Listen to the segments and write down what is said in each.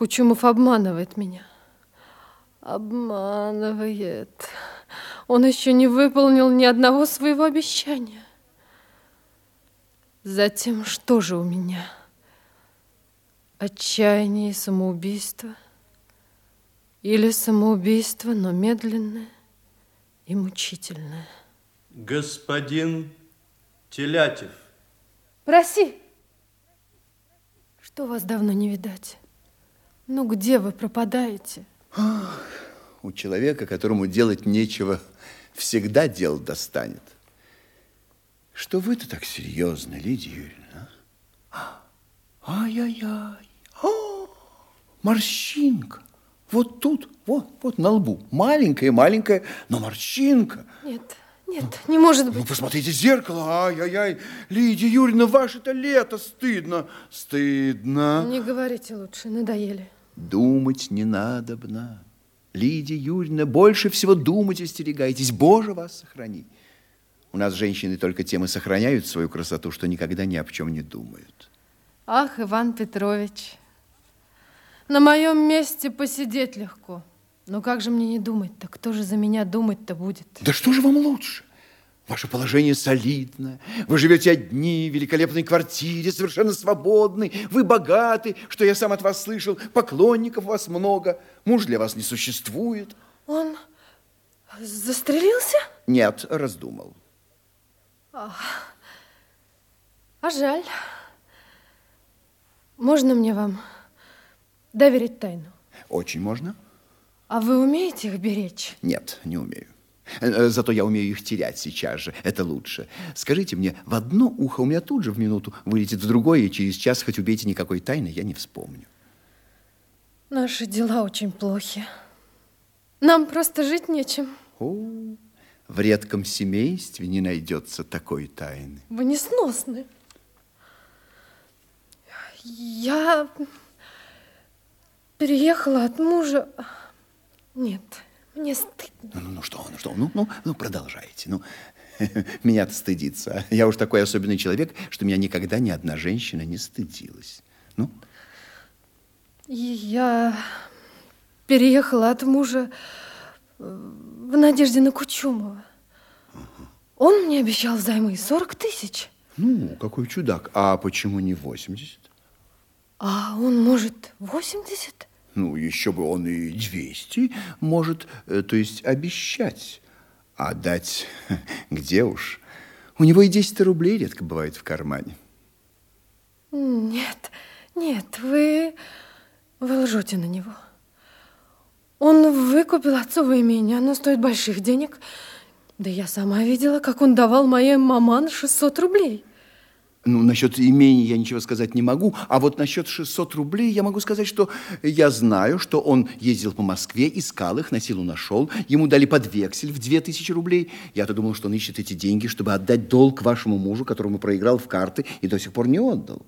Кучумов обманывает меня. Обманывает. Он еще не выполнил ни одного своего обещания. Затем что же у меня? Отчаяние и самоубийство? Или самоубийство, но медленное и мучительное? Господин Телятев. Проси. Что вас давно не видать? Ну, где вы пропадаете? Ах, у человека, которому делать нечего, всегда дело достанет. Что вы-то так серьезно, Лидия Юрьевна? Ай-яй-яй. Морщинка. Вот тут, вот на лбу. Маленькая, но морщинка. Нет, не может быть. Ну, посмотрите в зеркало. Ай-яй-яй. Лидия Юрьевна, ваше-то лето. Стыдно. Не говорите лучше, надоели. Думать не надобно. Лидия Юрьевна, больше всего думать остерегайтесь. Боже, вас сохрани. У нас женщины только тем и сохраняют свою красоту, что никогда ни о чем не думают. Ах, Иван Петрович, на моем месте посидеть легко. Но как же мне не думать-то? Кто же за меня думать-то будет? Да что же вам лучше? Ваше положение солидное. Вы живете одни в великолепной квартире, совершенно свободны. Вы богаты, что я сам от вас слышал. Поклонников у вас много. Муж для вас не существует. Он застрелился? Нет, раздумал. А жаль. Можно мне вам доверить тайну? Очень можно. А вы умеете их беречь? Нет, не умею. Зато я умею их терять сейчас же. Это лучше. Скажите мне, в одно ухо у меня тут же в минуту вылетит в другое, и через час, хоть убейте, никакой тайны я не вспомню. Наши дела очень плохи. Нам просто жить нечем. В редком семействе не найдется такой тайны. Вы несносны. Я переехала от мужа. Нет, мне стыдно. Ну, продолжайте. Ну, меня-то стыдиться. Я уж такой особенный человек, что меня никогда ни одна женщина не стыдилась. Ну? Я переехала от мужа в надежде на Кучумова. Он мне обещал взаймы 40 тысяч. Ну, какой чудак. А почему не 80? А он может 80? Ну, еще бы он и 200 может, то есть обещать. А дать где уж? У него и 10 рублей редко бывает в кармане. Нет, вы лжете на него. Он выкупил отцово имение, оно стоит больших денег. Да я сама видела, как он давал моей маман 600 рублей. Ну, насчет имения я ничего сказать не могу, а вот насчет 600 рублей я могу сказать, что я знаю, что он ездил по Москве, искал их, на силу нашел, ему дали под вексель в 2000 рублей. Я-то думал, что он ищет эти деньги, чтобы отдать долг вашему мужу, которому проиграл в карты и до сих пор не отдал.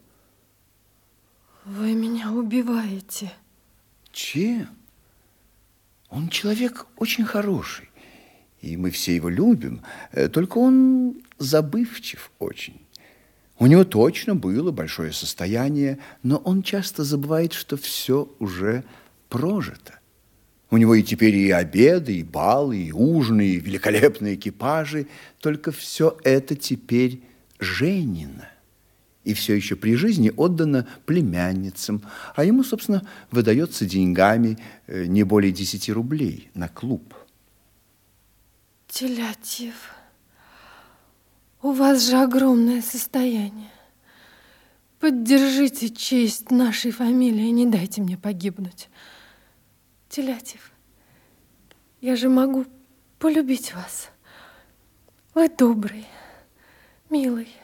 Вы меня убиваете. Чем? Он человек очень хороший, и мы все его любим, только он забывчив очень. У него точно было большое состояние, но он часто забывает, что все уже прожито. У него и теперь и обеды, и балы, и ужины, и великолепные экипажи, только все это теперь Женина. И все еще при жизни отдано племянницам, а ему, собственно, выдается деньгами не более 10 рублей на клуб. Телятьев, у вас же огромное состояние. Поддержите честь нашей фамилии, не дайте мне погибнуть. Телятьев, я же могу полюбить вас. Вы добрый, милый.